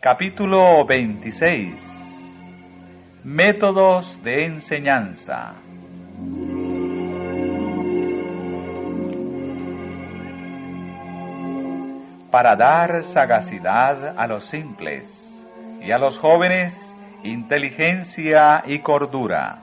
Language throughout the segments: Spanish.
Capítulo 26. Métodos de enseñanza. Para dar sagacidad a los simples y a los jóvenes inteligencia y cordura.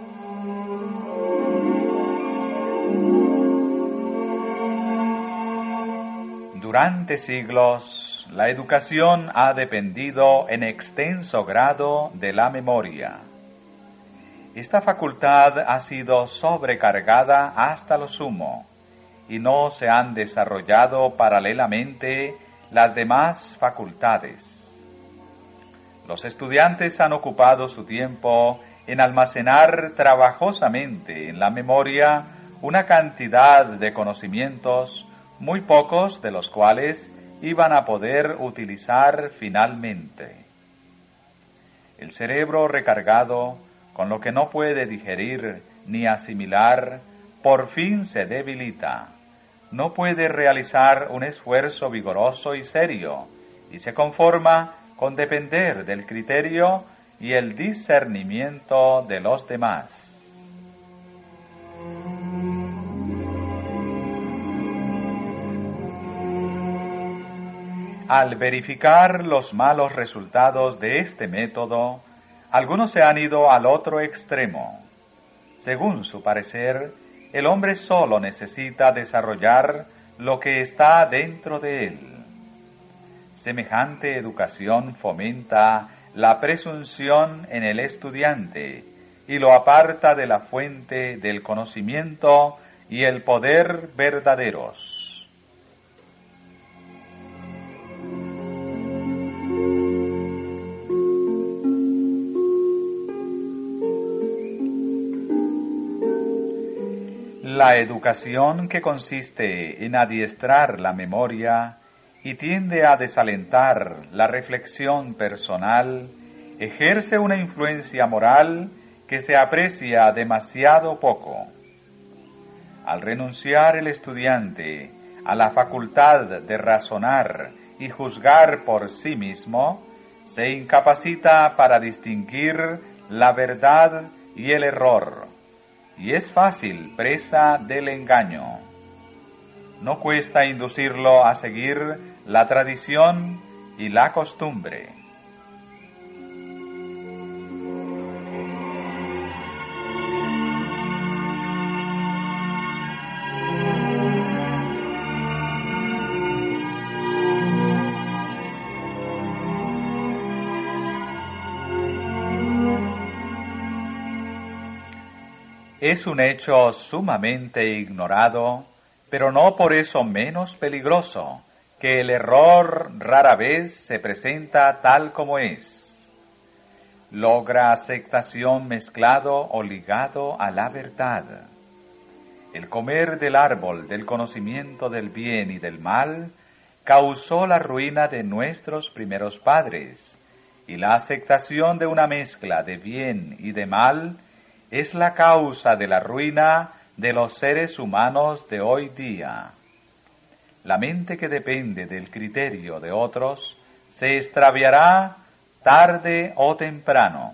Durante siglos, la educación ha dependido en extenso grado de la memoria. Esta facultad ha sido sobrecargada hasta lo sumo y no se han desarrollado paralelamente las demás facultades. Los estudiantes han ocupado su tiempo en almacenar trabajosamente en la memoria una cantidad de conocimientos, muy pocos de los cuales iban a poder utilizar finalmente. El cerebro recargado, con lo que no puede digerir ni asimilar, por fin se debilita. No puede realizar un esfuerzo vigoroso y serio, y se conforma con depender del criterio y el discernimiento de los demás. Al verificar los malos resultados de este método, algunos se han ido al otro extremo. Según su parecer, el hombre solo necesita desarrollar lo que está dentro de él. Semejante educación fomenta la presunción en el estudiante y lo aparta de la fuente del conocimiento y el poder verdaderos. La educación, que consiste en adiestrar la memoria y tiende a desalentar la reflexión personal, ejerce una influencia moral que se aprecia demasiado poco. Al renunciar el estudiante a la facultad de razonar y juzgar por sí mismo, se incapacita para distinguir la verdad y el error, y es fácil presa del engaño. No cuesta inducirlo a seguir la tradición y la costumbre. Es un hecho sumamente ignorado, pero no por eso menos peligroso, que el error rara vez se presenta tal como es. Logra aceptación mezclado o ligado a la verdad. El comer del árbol del conocimiento del bien y del mal causó la ruina de nuestros primeros padres, y la aceptación de una mezcla de bien y de mal es la causa de la ruina de los seres humanos de hoy día. La mente que depende del criterio de otros se extraviará tarde o temprano.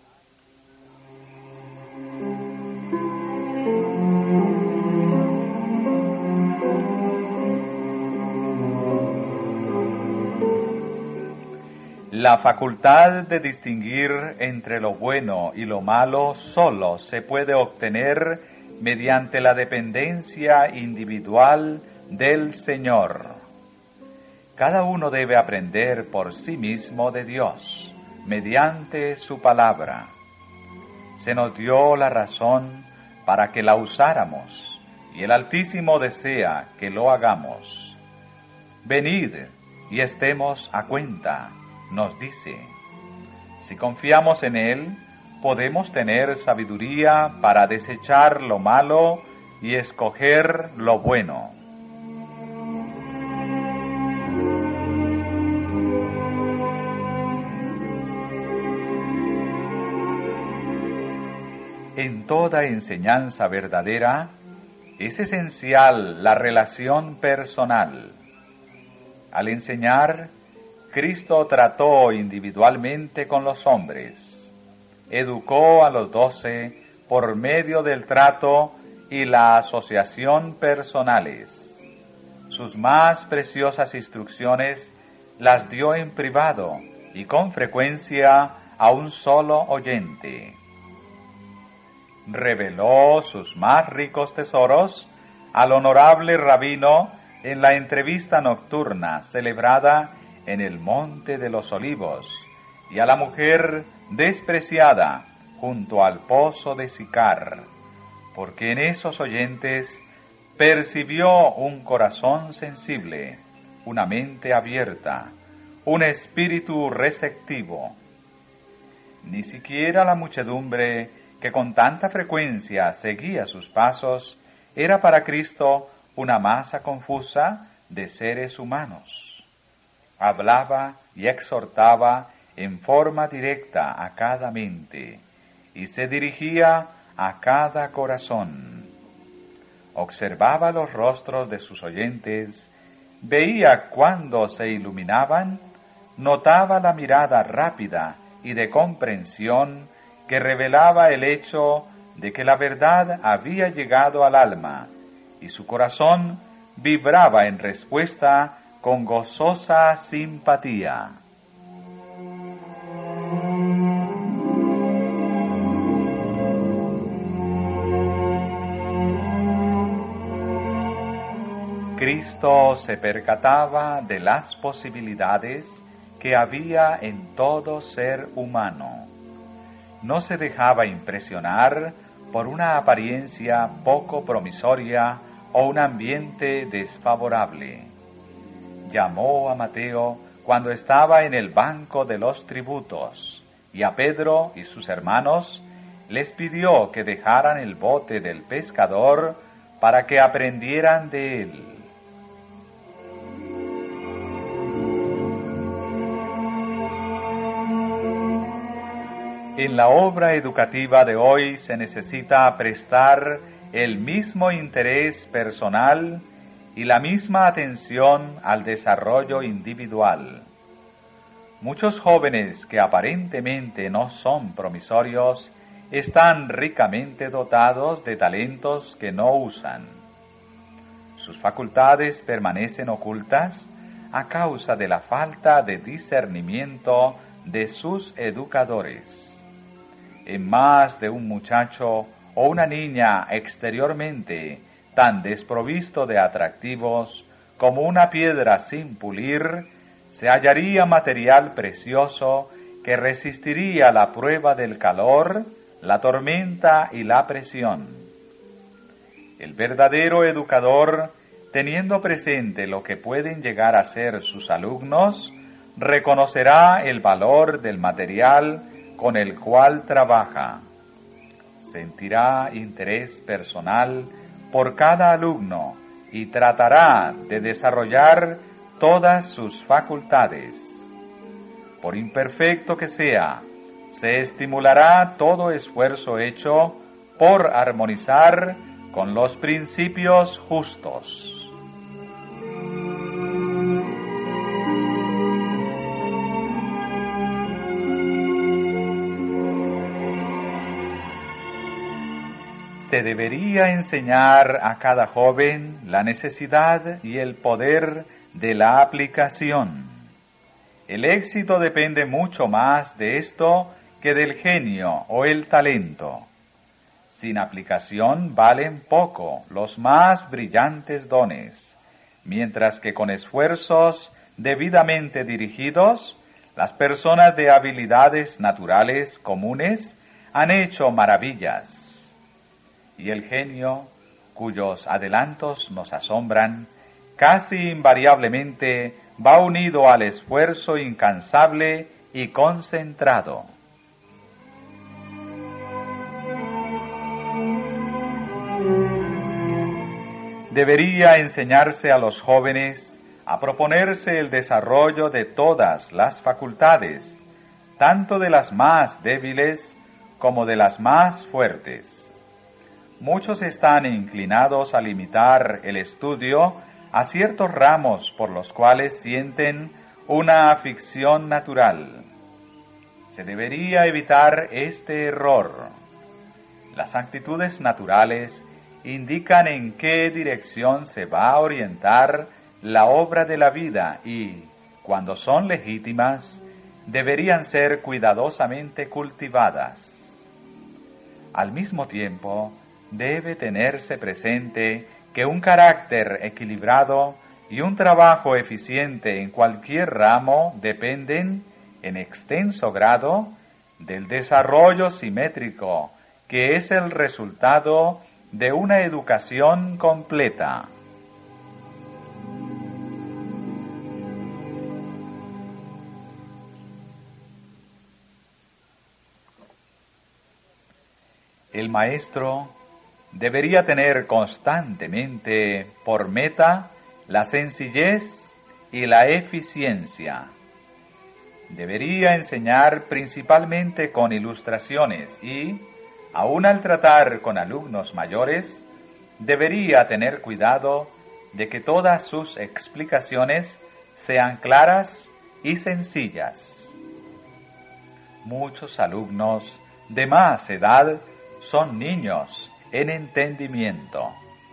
La facultad de distinguir entre lo bueno y lo malo solo se puede obtener mediante la dependencia individual del Señor. Cada uno debe aprender por sí mismo de Dios, mediante su palabra. Se nos dio la razón para que la usáramos, y el Altísimo desea que lo hagamos. Venid y estemos a cuenta, nos dice. Si confiamos en Él, podemos tener sabiduría para desechar lo malo y escoger lo bueno. En toda enseñanza verdadera es esencial la relación personal. Al enseñar, Cristo trató individualmente con los hombres. Educó a los 12 por medio del trato y la asociación personales. Sus más preciosas instrucciones las dio en privado y con frecuencia a un solo oyente. Reveló sus más ricos tesoros al honorable rabino en la entrevista nocturna celebrada en el Monte de los Olivos, y a la mujer despreciada junto al pozo de Sicar, porque en esos oyentes percibió un corazón sensible, una mente abierta, un espíritu receptivo. Ni siquiera la muchedumbre que con tanta frecuencia seguía sus pasos era para Cristo una masa confusa de seres humanos. Hablaba y exhortaba en forma directa a cada mente y se dirigía a cada corazón. Observaba los rostros de sus oyentes, veía cuándo se iluminaban, notaba la mirada rápida y de comprensión que revelaba el hecho de que la verdad había llegado al alma, y su corazón vibraba en respuesta con gozosa simpatía. Cristo se percataba de las posibilidades que había en todo ser humano. No se dejaba impresionar por una apariencia poco promisoria o un ambiente desfavorable. Llamó a Mateo cuando estaba en el banco de los tributos, y a Pedro y sus hermanos les pidió que dejaran el bote del pescador para que aprendieran de él. En la obra educativa de hoy se necesita prestar el mismo interés personal y la misma atención al desarrollo individual. Muchos jóvenes que aparentemente no son promisorios están ricamente dotados de talentos que no usan. Sus facultades permanecen ocultas a causa de la falta de discernimiento de sus educadores. En más de un muchacho o una niña exteriormente tan desprovisto de atractivos como una piedra sin pulir, se hallaría material precioso que resistiría la prueba del calor, la tormenta y la presión. El verdadero educador, teniendo presente lo que pueden llegar a ser sus alumnos, reconocerá el valor del material con el cual trabaja. Sentirá interés personal por cada alumno y tratará de desarrollar todas sus facultades. Por imperfecto que sea, se estimulará todo esfuerzo hecho por armonizar con los principios justos. Se debería enseñar a cada joven la necesidad y el poder de la aplicación. El éxito depende mucho más de esto que del genio o el talento. Sin aplicación valen poco los más brillantes dones, mientras que con esfuerzos debidamente dirigidos, las personas de habilidades naturales comunes han hecho maravillas. Y el genio, cuyos adelantos nos asombran, casi invariablemente va unido al esfuerzo incansable y concentrado. Debería enseñarse a los jóvenes a proponerse el desarrollo de todas las facultades, tanto de las más débiles como de las más fuertes. Muchos están inclinados a limitar el estudio a ciertos ramos por los cuales sienten una ficción natural. Se debería evitar este error. Las actitudes naturales indican en qué dirección se va a orientar la obra de la vida y, cuando son legítimas, deberían ser cuidadosamente cultivadas. Al mismo tiempo, debe tenerse presente que un carácter equilibrado y un trabajo eficiente en cualquier ramo dependen, en extenso grado, del desarrollo simétrico, que es el resultado de una educación completa. El maestro debería tener constantemente por meta la sencillez y la eficiencia. Debería enseñar principalmente con ilustraciones y, aun al tratar con alumnos mayores, debería tener cuidado de que todas sus explicaciones sean claras y sencillas. Muchos alumnos de más edad son niños en entendimiento.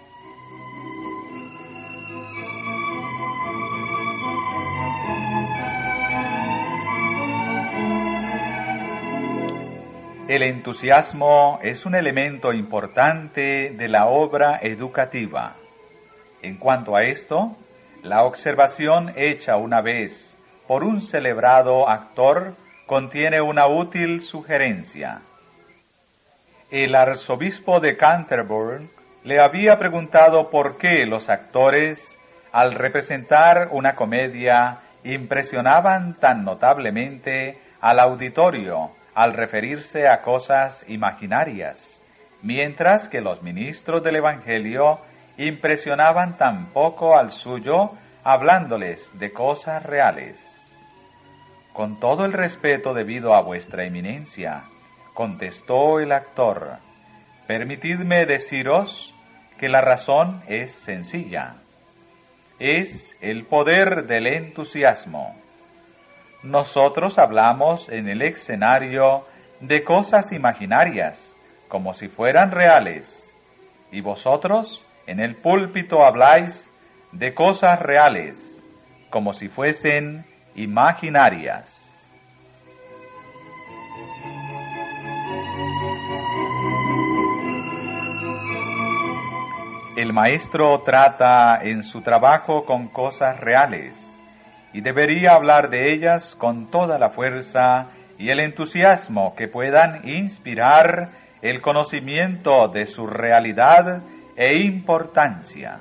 El entusiasmo es un elemento importante de la obra educativa. En cuanto a esto, la observación hecha una vez por un celebrado actor contiene una útil sugerencia. El arzobispo de Canterbury le había preguntado por qué los actores, al representar una comedia, impresionaban tan notablemente al auditorio al referirse a cosas imaginarias, mientras que los ministros del Evangelio impresionaban tan poco al suyo hablándoles de cosas reales. Con todo el respeto debido a vuestra eminencia, contestó el actor, permitidme deciros que la razón es sencilla. Es el poder del entusiasmo. Nosotros hablamos en el escenario de cosas imaginarias, como si fueran reales, y vosotros en el púlpito habláis de cosas reales, como si fuesen imaginarias. El maestro trata en su trabajo con cosas reales, y debería hablar de ellas con toda la fuerza y el entusiasmo que puedan inspirar el conocimiento de su realidad e importancia.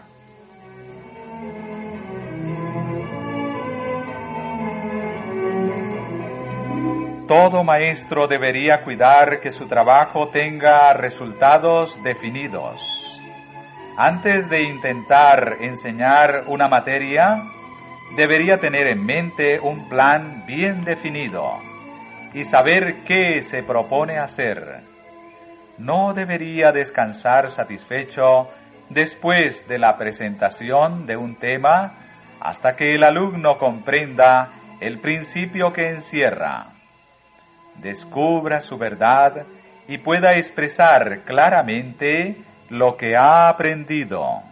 Todo maestro debería cuidar que su trabajo tenga resultados definidos. Antes de intentar enseñar una materia, debería tener en mente un plan bien definido y saber qué se propone hacer. No debería descansar satisfecho después de la presentación de un tema hasta que el alumno comprenda el principio que encierra, descubra su verdad y pueda expresar claramente lo que ha aprendido.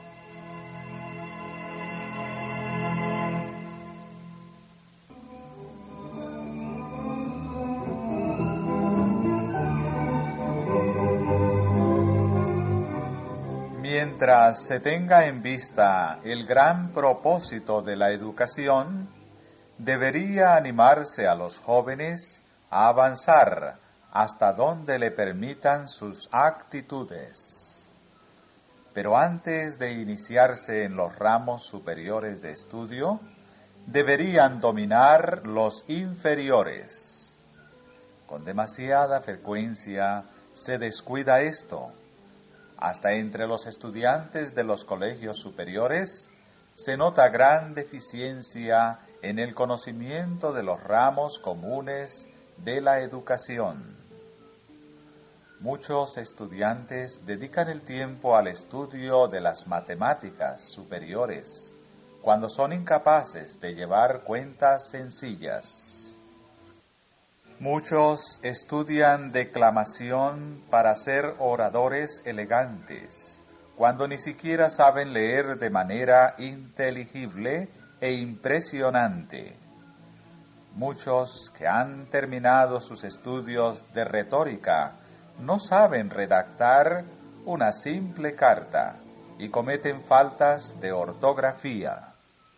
Mientras se tenga en vista el gran propósito de la educación, debería animarse a los jóvenes a avanzar hasta donde le permitan sus actitudes. Pero antes de iniciarse en los ramos superiores de estudio, deberían dominar los inferiores. Con demasiada frecuencia se descuida esto. Hasta entre los estudiantes de los colegios superiores se nota gran deficiencia en el conocimiento de los ramos comunes de la educación. Muchos estudiantes dedican el tiempo al estudio de las matemáticas superiores, cuando son incapaces de llevar cuentas sencillas. Muchos estudian declamación para ser oradores elegantes, cuando ni siquiera saben leer de manera inteligible e impresionante. Muchos que han terminado sus estudios de retórica no saben redactar una simple carta y cometen faltas de ortografía.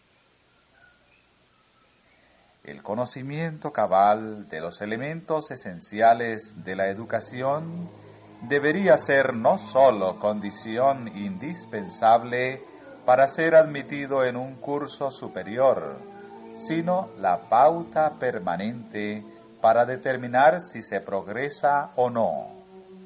El conocimiento cabal de los elementos esenciales de la educación debería ser no sólo condición indispensable para ser admitido en un curso superior, sino la pauta permanente para determinar si se progresa o no.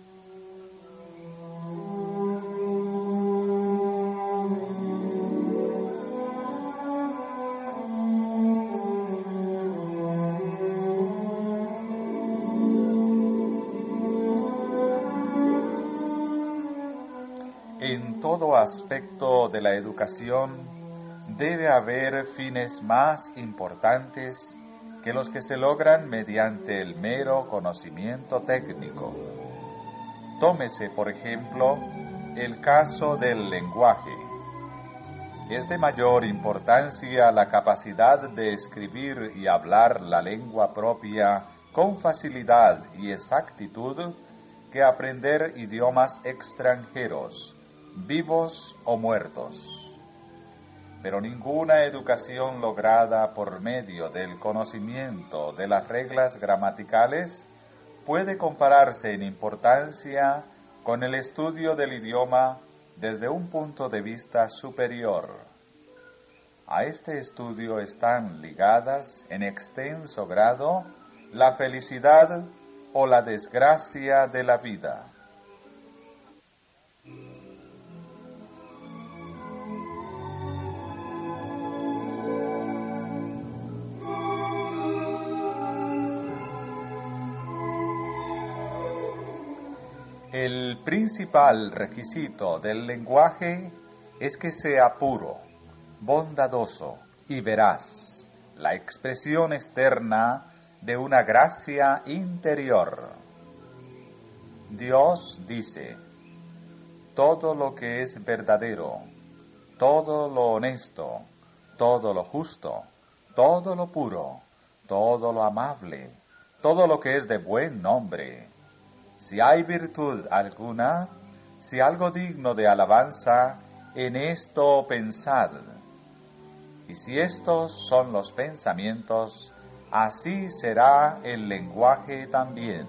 En todo aspecto de la educación debe haber fines más importantes que los que se logran mediante el mero conocimiento técnico. Tómese, por ejemplo, el caso del lenguaje. Es de mayor importancia la capacidad de escribir y hablar la lengua propia con facilidad y exactitud que aprender idiomas extranjeros, vivos o muertos. Pero ninguna educación lograda por medio del conocimiento de las reglas gramaticales puede compararse en importancia con el estudio del idioma desde un punto de vista superior. A este estudio están ligadas en extenso grado la felicidad o la desgracia de la vida. El principal requisito del lenguaje es que sea puro, bondadoso y veraz, la expresión externa de una gracia interior. Dios dice: todo lo que es verdadero, todo lo honesto, todo lo justo, todo lo puro, todo lo amable, todo lo que es de buen nombre. Si hay virtud alguna, si algo digno de alabanza, en esto pensad. Y si estos son los pensamientos, así será el lenguaje también.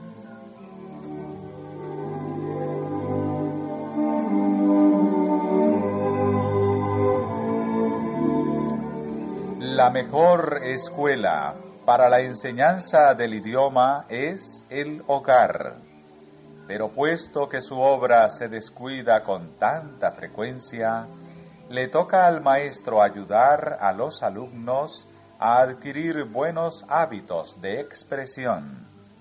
La mejor escuela para la enseñanza del idioma es el hogar. Pero puesto que su obra se descuida con tanta frecuencia, le toca al maestro ayudar a los alumnos a adquirir buenos hábitos de expresión.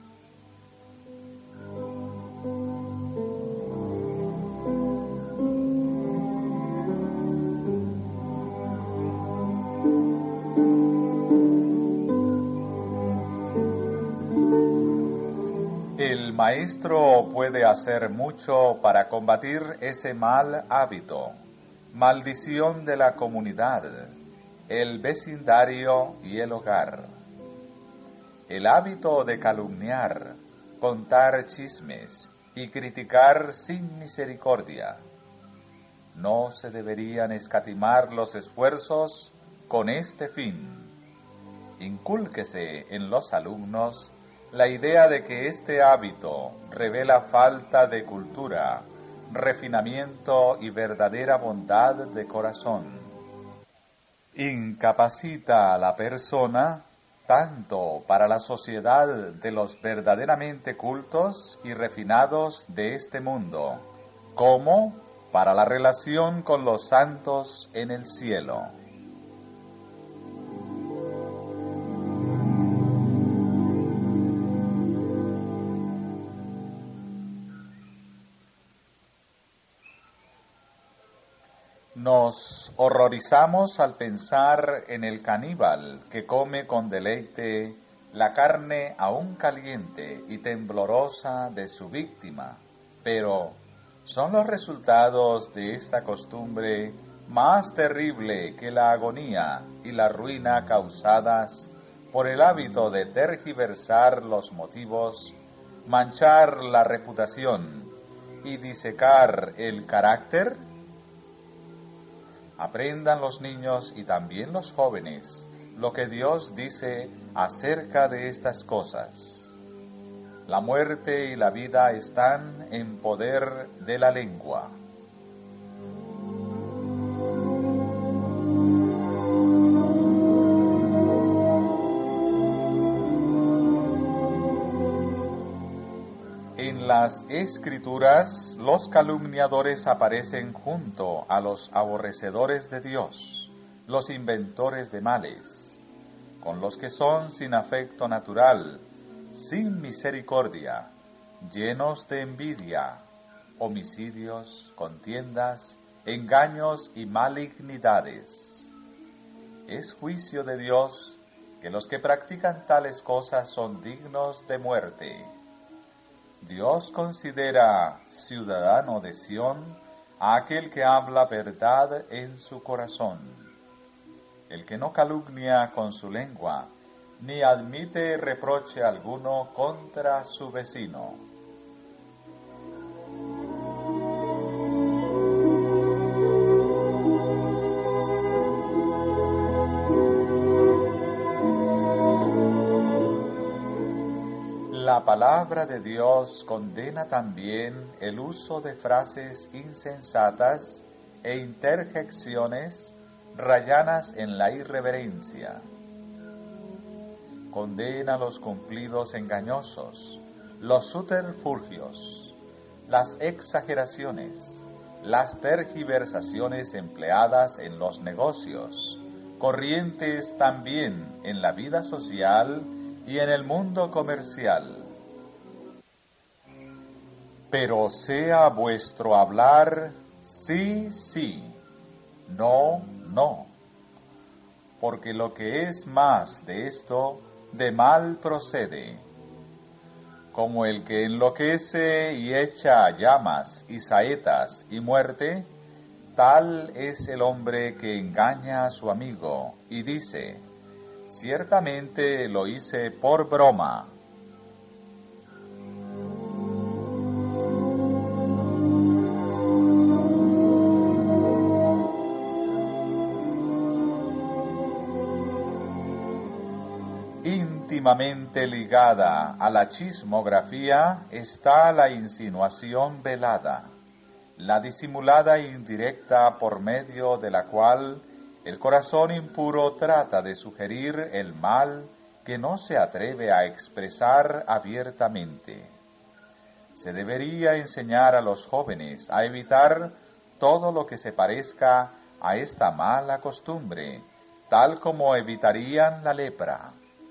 El maestro puede hacer mucho para combatir ese mal hábito, maldición de la comunidad, el vecindario y el hogar. El hábito de calumniar, contar chismes y criticar sin misericordia. No se deberían escatimar los esfuerzos con este fin. Incúlquese en los alumnos la idea de que este hábito revela falta de cultura, refinamiento y verdadera bondad de corazón. Incapacita a la persona tanto para la sociedad de los verdaderamente cultos y refinados de este mundo, como para la relación con los santos en el cielo. Nos horrorizamos al pensar en el caníbal que come con deleite la carne aún caliente y temblorosa de su víctima, pero ¿son los resultados de esta costumbre más terrible que la agonía y la ruina causadas por el hábito de tergiversar los motivos, manchar la reputación y disecar el carácter? Aprendan los niños y también los jóvenes lo que Dios dice acerca de estas cosas. La muerte y la vida están en poder de la lengua. En las Escrituras, los calumniadores aparecen junto a los aborrecedores de Dios, los inventores de males, con los que son sin afecto natural, sin misericordia, llenos de envidia, homicidios, contiendas, engaños y malignidades. Es juicio de Dios que los que practican tales cosas son dignos de muerte. Dios considera ciudadano de Sión a aquel que habla verdad en su corazón, el que no calumnia con su lengua, ni admite reproche alguno contra su vecino. La palabra de Dios condena también el uso de frases insensatas e interjecciones rayanas en la irreverencia. Condena los cumplidos engañosos, los subterfugios, las exageraciones, las tergiversaciones empleadas en los negocios, corrientes también en la vida social y en el mundo comercial. Pero sea vuestro hablar sí, sí, no, no, porque lo que es más de esto, de mal procede, como el que enloquece y echa llamas y saetas y muerte, tal es el hombre que engaña a su amigo y dice: ciertamente lo hice por broma. Íntimamente ligada a la chismografía está la insinuación velada, la disimulada e indirecta por medio de la cual el corazón impuro trata de sugerir el mal que no se atreve a expresar abiertamente. Se debería enseñar a los jóvenes a evitar todo lo que se parezca a esta mala costumbre, tal como evitarían la lepra.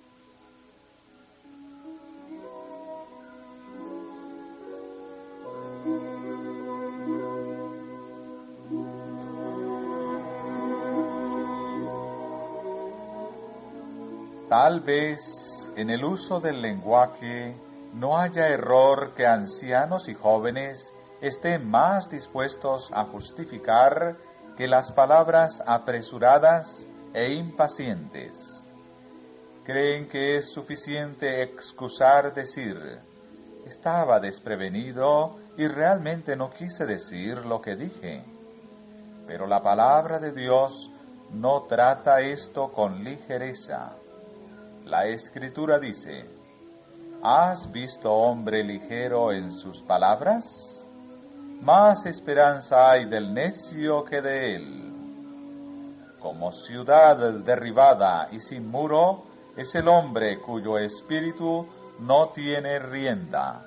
Tal vez en el uso del lenguaje no haya error que ancianos y jóvenes estén más dispuestos a justificar que las palabras apresuradas e impacientes. Creen que es suficiente excusar decir: estaba desprevenido y realmente no quise decir lo que dije. Pero la palabra de Dios no trata esto con ligereza. La Escritura dice: ¿has visto hombre ligero en sus palabras? Más esperanza hay del necio que de él. Como ciudad derribada y sin muro es el hombre cuyo espíritu no tiene rienda.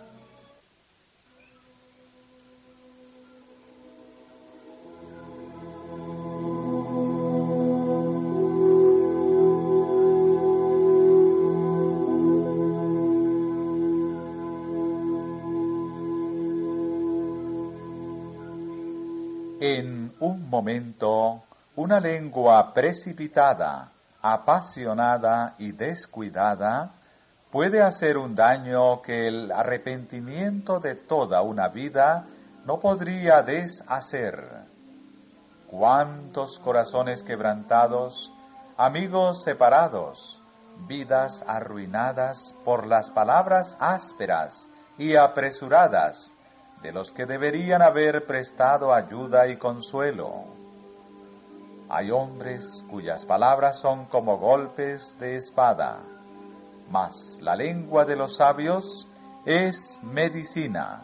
En un momento, una lengua precipitada, apasionada y descuidada puede hacer un daño que el arrepentimiento de toda una vida no podría deshacer. ¿Cuántos corazones quebrantados, amigos separados, vidas arruinadas por las palabras ásperas y apresuradas de los que deberían haber prestado ayuda y consuelo? Hay hombres cuyas palabras son como golpes de espada, mas la lengua de los sabios es medicina.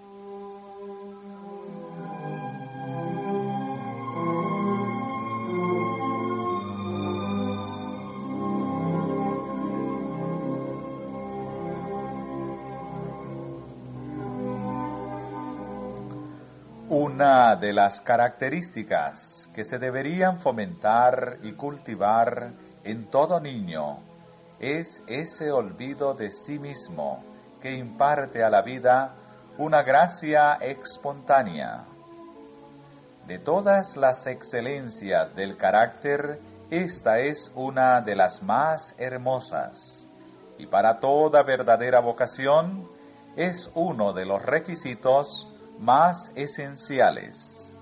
Una de las características que se deberían fomentar y cultivar en todo niño es ese olvido de sí mismo que imparte a la vida una gracia espontánea. De todas las excelencias del carácter, esta es una de las más hermosas, y para toda verdadera vocación es uno de los requisitos más esenciales.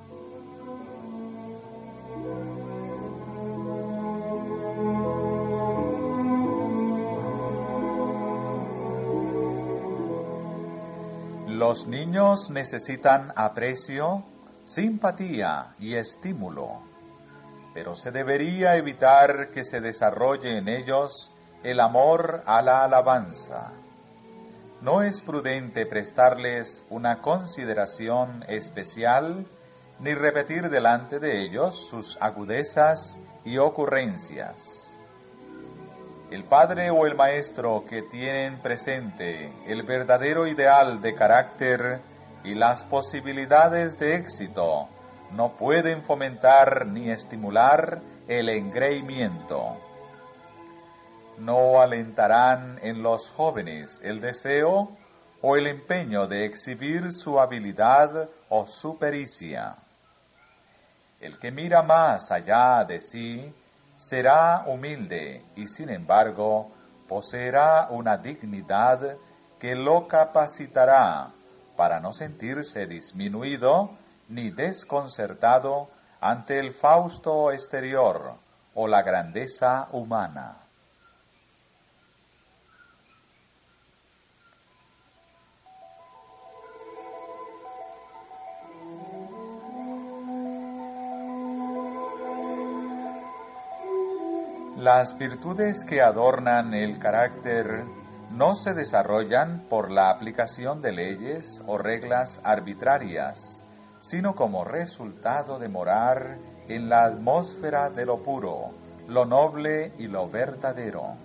Los niños necesitan aprecio, simpatía y estímulo, pero se debería evitar que se desarrolle en ellos el amor a la alabanza. No es prudente prestarles una consideración especial ni repetir delante de ellos sus agudezas y ocurrencias. El padre o el maestro que tienen presente el verdadero ideal de carácter y las posibilidades de éxito no pueden fomentar ni estimular el engreimiento. No alentarán en los jóvenes el deseo o el empeño de exhibir su habilidad o su pericia. El que mira más allá de sí será humilde y, sin embargo, poseerá una dignidad que lo capacitará para no sentirse disminuido ni desconcertado ante el fausto exterior o la grandeza humana. Las virtudes que adornan el carácter no se desarrollan por la aplicación de leyes o reglas arbitrarias, sino como resultado de morar en la atmósfera de lo puro, lo noble y lo verdadero.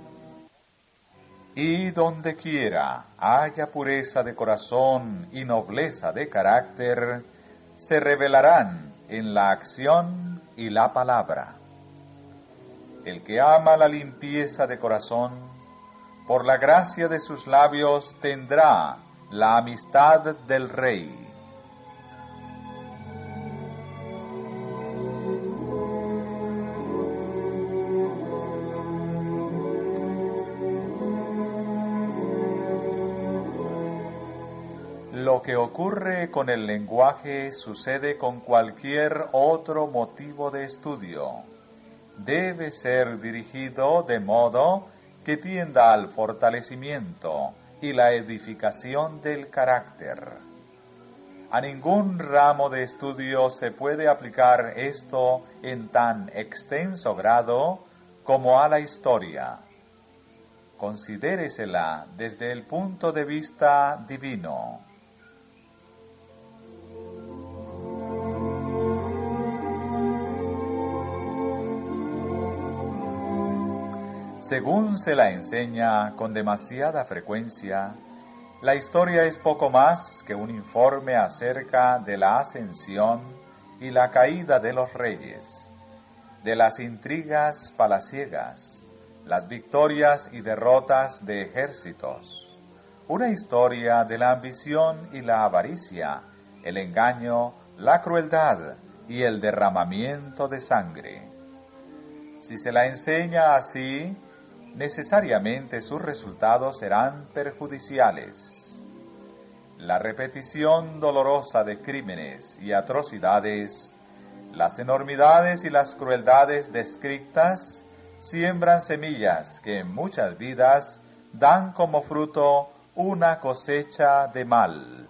Y donde quiera haya pureza de corazón y nobleza de carácter, se revelarán en la acción y la palabra. El que ama la limpieza de corazón, por la gracia de sus labios tendrá la amistad del Rey. Lo que ocurre con el lenguaje sucede con cualquier otro motivo de estudio. Debe ser dirigido de modo que tienda al fortalecimiento y la edificación del carácter. A ningún ramo de estudio se puede aplicar esto en tan extenso grado como a la historia. Considéresela desde el punto de vista divino. Según se la enseña con demasiada frecuencia, la historia es poco más que un informe acerca de la ascensión y la caída de los reyes, de las intrigas palaciegas, las victorias y derrotas de ejércitos, una historia de la ambición y la avaricia, el engaño, la crueldad y el derramamiento de sangre. Si se la enseña así, necesariamente sus resultados serán perjudiciales. La repetición dolorosa de crímenes y atrocidades, las enormidades y las crueldades descritas, siembran semillas que en muchas vidas dan como fruto una cosecha de mal.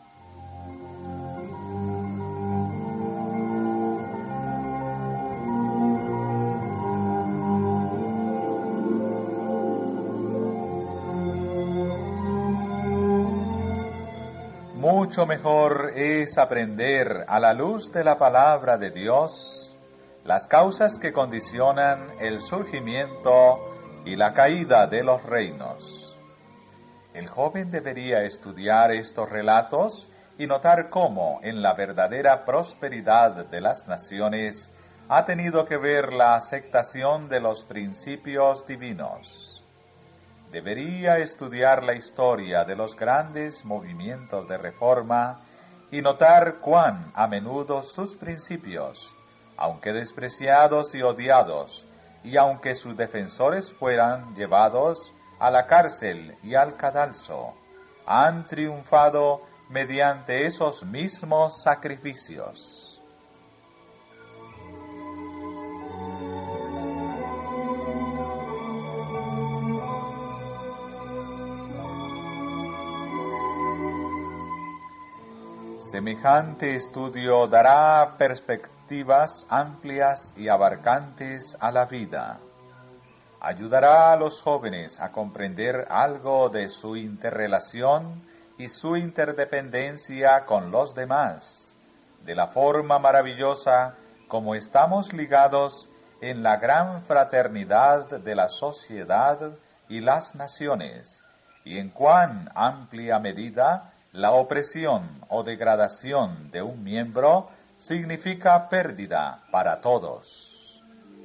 Mucho mejor es aprender a la luz de la palabra de Dios las causas que condicionan el surgimiento y la caída de los reinos. El joven debería estudiar estos relatos y notar cómo en la verdadera prosperidad de las naciones ha tenido que ver la aceptación de los principios divinos. Debería estudiar la historia de los grandes movimientos de reforma y notar cuán a menudo sus principios, aunque despreciados y odiados, y aunque sus defensores fueran llevados a la cárcel y al cadalso, han triunfado mediante esos mismos sacrificios. Semejante estudio dará perspectivas amplias y abarcantes a la vida. Ayudará a los jóvenes a comprender algo de su interrelación y su interdependencia con los demás, de la forma maravillosa como estamos ligados en la gran fraternidad de la sociedad y las naciones, y en cuán amplia medida la opresión o degradación de un miembro significa pérdida para todos.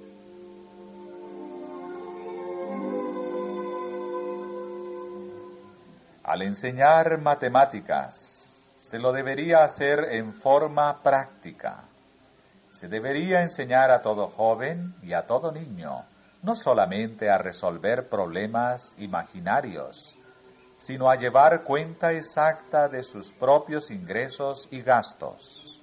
Al enseñar matemáticas, se lo debería hacer en forma práctica. Se debería enseñar a todo joven y a todo niño, no solamente a resolver problemas imaginarios, sino a llevar cuenta exacta de sus propios ingresos y gastos.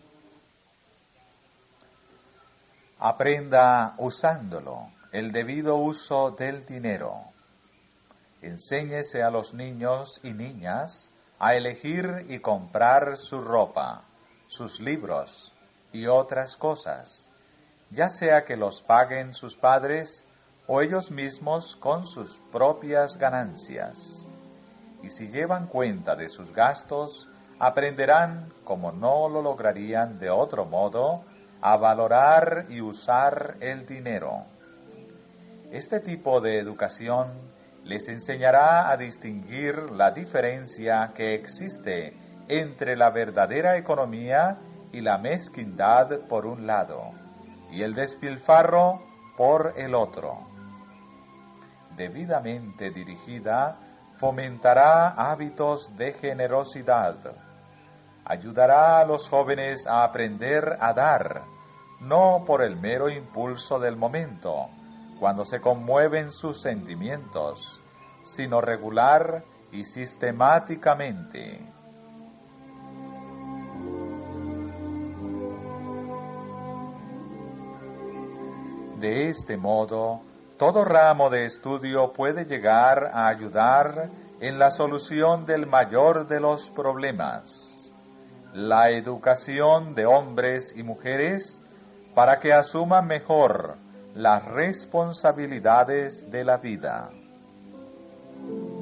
Aprenda usándolo, el debido uso del dinero. Enséñese a los niños y niñas a elegir y comprar su ropa, sus libros y otras cosas, ya sea que los paguen sus padres o ellos mismos con sus propias ganancias. Y si llevan cuenta de sus gastos, aprenderán, como no lo lograrían de otro modo, a valorar y usar el dinero. Este tipo de educación les enseñará a distinguir la diferencia que existe entre la verdadera economía y la mezquindad por un lado, y el despilfarro por el otro. Debidamente dirigida, fomentará hábitos de generosidad. Ayudará a los jóvenes a aprender a dar, no por el mero impulso del momento, cuando se conmueven sus sentimientos, sino regular y sistemáticamente. De este modo, todo ramo de estudio puede llegar a ayudar en la solución del mayor de los problemas, la educación de hombres y mujeres para que asuman mejor las responsabilidades de la vida.